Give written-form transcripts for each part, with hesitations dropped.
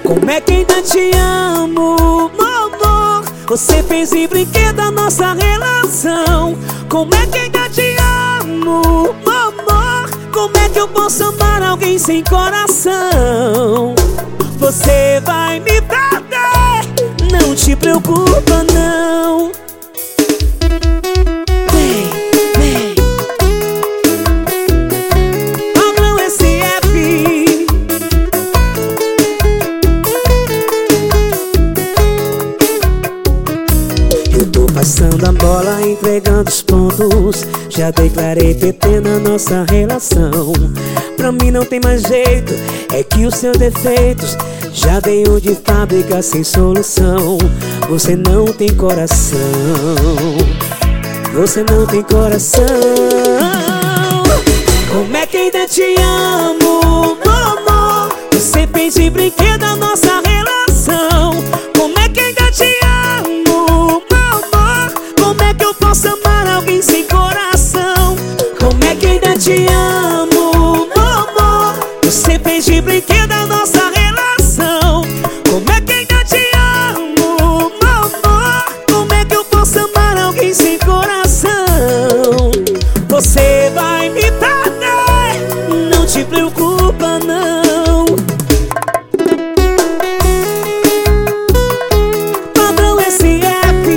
Como é que ainda te amo, meu amor? Você fez de brinquedo a nossa relação. Como é que ainda te amo, meu amor? Como é que eu posso amar alguém sem coração? Você vai me perder, não te preocupa não. Vem, vem Pablão SF. Eu tô passando a bola, entregando os pontos. Já declarei PT na nossa relação. Pra mim não tem mais jeito, é que os seus defeitos já veio de fábrica sem solução. Você não tem coração, você não tem coração. Como é que ainda te amo, meu amor? Você fez de brinquedo a nossa relação. Como é que ainda te amo, meu amor? Como é que eu posso amar alguém sem coração? Como é que ainda te amo, meu amor? Você fez de brinquedo a nossa relação. Como é que ainda te amo, meu amor? Como é que eu posso amar alguém sem coração? Você vai me perder, não te preocupa não. Pablão SF.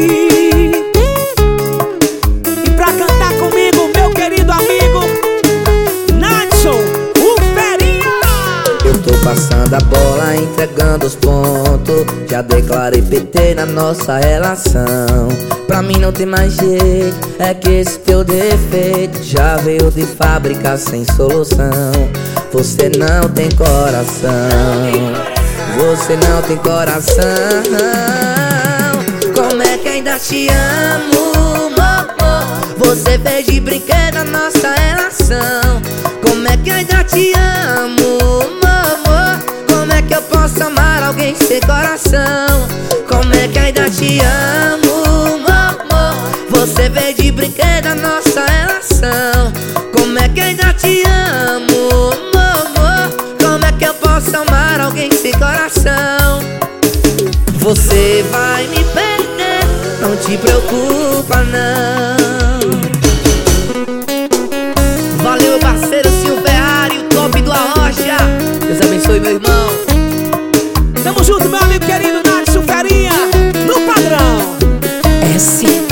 E pra cantar comigo, meu querido amigo Nacho, o Ferinha. Eu tô passando a bola, entregando os pontos. Já declarei PT na nossa relação. Pra mim não tem mais jeito, é que esse teu defeito já veio de fábrica sem solução. Você não tem coração, você não tem coração. Como é que ainda te amo, meu amor? Você fez de brinquedo a nossa relação. Como é que ainda te amo, meu amor? Como é que eu posso amar alguém sem coração? Como é que ainda te amo, meu amor? Você fez de brinquedo a nossa relação. Como é que ainda te amo, meu amor? Como é que eu posso amar alguém sem coração? Você vai me perder, não te preocupa não. Valeu, parceiro Silvio Ferrari, o top do Arrocha. Deus abençoe, meu irmão. Tamo junto, meu amigo querido Nacho, Ferinha, no padrão. É sim.